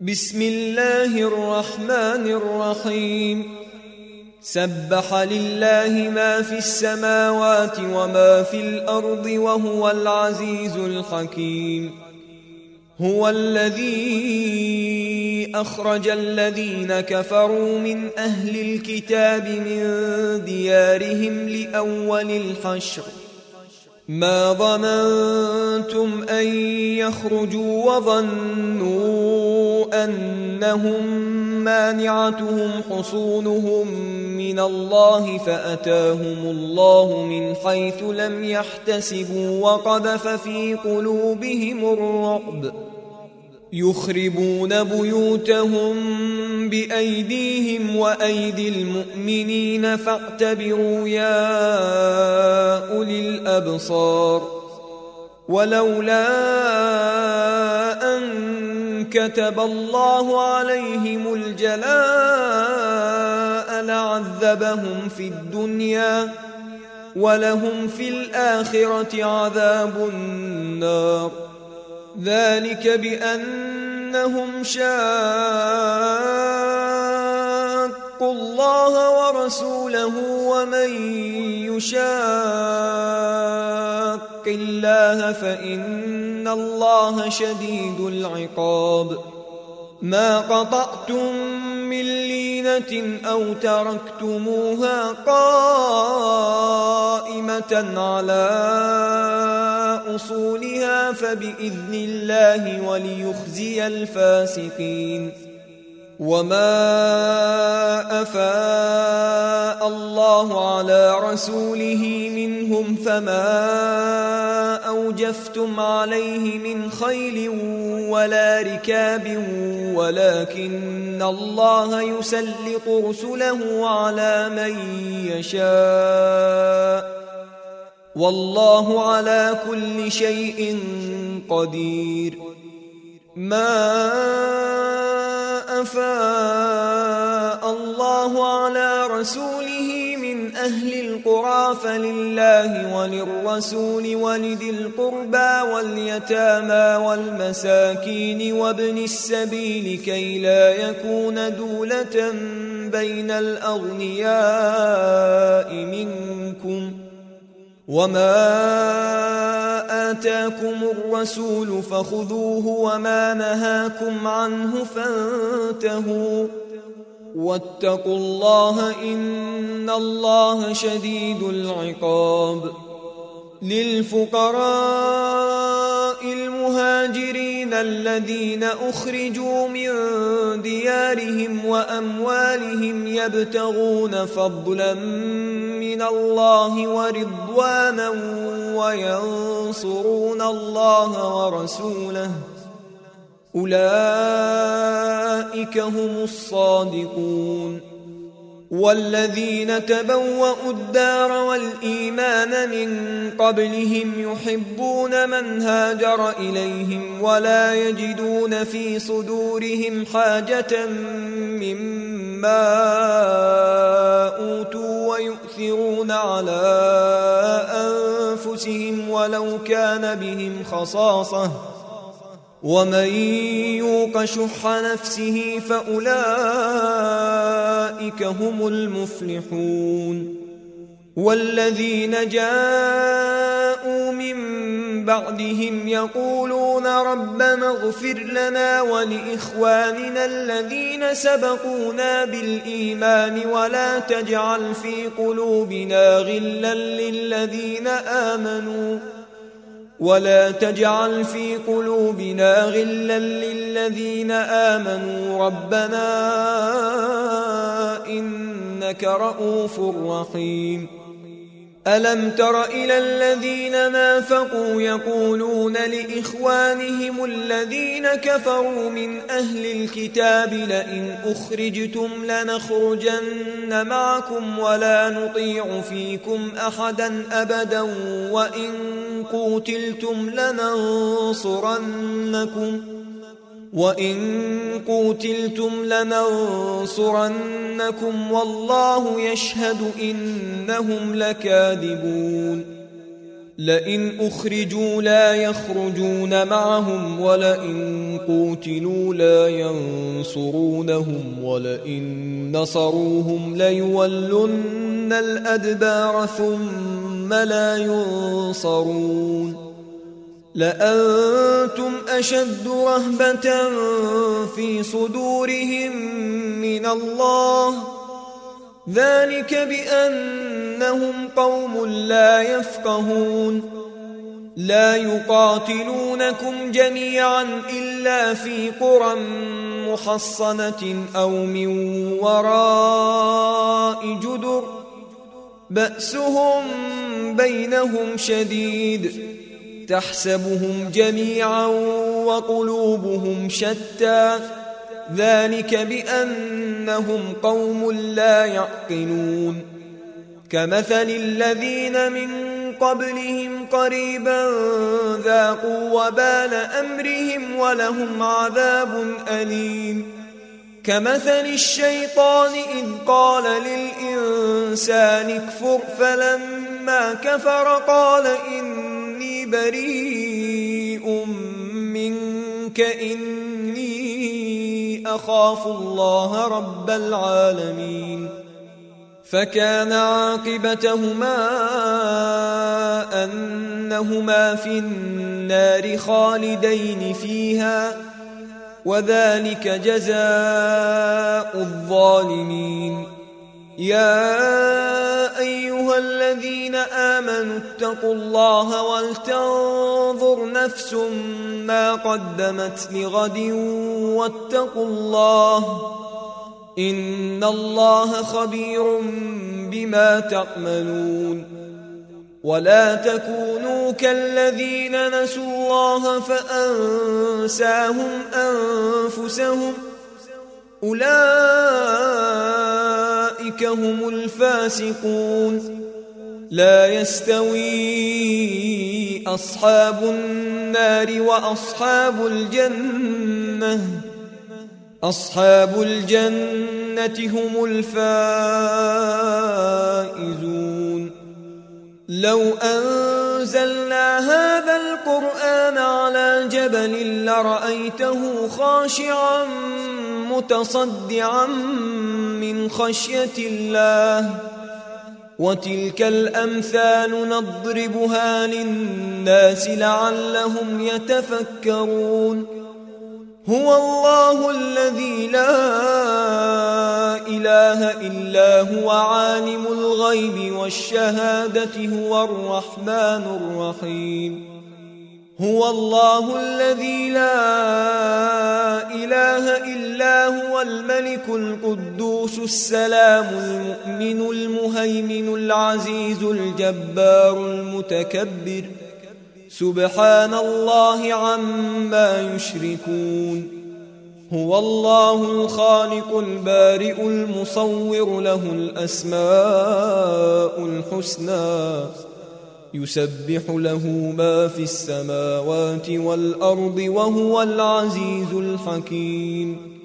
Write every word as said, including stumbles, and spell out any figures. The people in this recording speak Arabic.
بسم الله الرحمن الرحيم سبح لله ما في السماوات وما في الأرض وهو العزيز الحكيم. هو الذي أخرج الذين كفروا من أهل الكتاب من ديارهم لأول الحشر ما ظننتم أن يخرجوا وظنوا أنهم مانعتهم حصونهم من الله فأتاهم الله من حيث لم يحتسبوا وقذف في قلوبهم الرعب يخربون بيوتهم بأيديهم وأيدي المؤمنين فاعتبروا يا أولي الأبصار. ولولا أن كتب الله عليهم الجلاء لعذبهم في الدنيا ولهم في الآخرة عذاب النار ذلك بأنهم شاقوا الله ورسوله ومن يشاق الله فإن الله شديد العقاب. ما قطعتم من لينة أو تركتموها قائمة على أصولها فبإذن الله وليخزي الفاسقين. وما أفاء الله على رسوله منهم فما أوجفتم عليه من خيل ولا ركاب ولكن الله يسلط رسله على من يشاء والله على كل شيء قدير. ما أفاء الله على رسوله من أهل القرى فلله وللرسول ولذي القربى واليتامى والمساكين وابن السبيل كي لا يكون دولة بين الأغنياء منكم. وما آتاكم الرسول فخذوه وما نهاكم عنه فانتهوا واتقوا الله إن الله شديد العقاب. للفقراء المهاجرين الذين أخرجوا من ديارهم وأموالهم يبتغون فضلا من الله ورضوانا وينصرون الله ورسوله أولئك هم الصادقون. والذين تبوأوا الدار والإيمان من قبلهم يحبون من هاجر إليهم ولا يجدون في صدورهم حاجة مما أوتوا ويؤثرون على أنفسهم ولو كان بهم خصاصة ومن يوق شح نفسه فأولئك هم المفلحون. والذين جاءوا من بعدهم يقولون ربنا اغفر لنا ولإخواننا الذين سبقونا بالإيمان ولا تجعل في قلوبنا غلا للذين آمنوا ولا تجعل في قلوبنا غلا للذين آمنوا ربنا إنك رؤوف رحيم. ألم تر إلى الذين نافقوا يقولون لإخوانهم الذين كفروا من أهل الكتاب لئن أخرجتم لنخرجن معكم ولا نطيع فيكم أحدا أبدا وإن قوتلتم لننصرنكم وإن قوتلتم لننصرنكم والله يشهد إنهم لكاذبون. لئن أخرجوا لا يخرجون معهم ولئن قوتلوا لا ينصرونهم ولئن نصروهم ليولن الأدبار ثم لا ينصرون لأنتم أشد رهبة في صدورهم من الله ذلك بأنهم قوم لا يفقهون لا يقاتلونكم جميعا إلا في قرى محصنة أو من وراء جدر بأسهم بينهم شديد تحسبهم جميعا وقلوبهم شتى ذلك بأنهم قوم لا يعقلون كمثل الذين من قبلهم قريبا ذاقوا وبال أمرهم ولهم عذاب أليم كمثل الشيطان إذ قال للإنسان اكفر فلما كفر قال إني بريء منك إني أخاف الله رب العالمين فكان عاقبتهما أنهما في النار خالدين فيها وذلك جزاء الظالمين يا أيها الذين آمنوا اتقوا الله ولتنظر نفس ما قدمت لغد واتقوا الله إن الله خبير بما تعملون ولا تكونوا كالذين نسوا الله فأنساهم أنفسهم أولئك هم الفاسقون لا يستوي أصحاب النار وأصحاب الجنة أصحاب الجنة هم الفائزون لو أنزلنا هذا القرآن على جبل لرأيته خاشعا متصدعا من خشية الله وتلك الأمثال نضربها للناس لعلهم يتفكرون هو الله الذي لا إله إلا هو عالم الغيب والشهادة هو الرحمن الرحيم هو الله الذي لا إله إلا هو الملك القدوس السلام المؤمن المهيمن العزيز الجبار المتكبر سبحان الله عما يشركون هو الله الخالق البارئ المصور له الأسماء الحسنى يسبح له ما في السماوات والأرض وهو العزيز الحكيم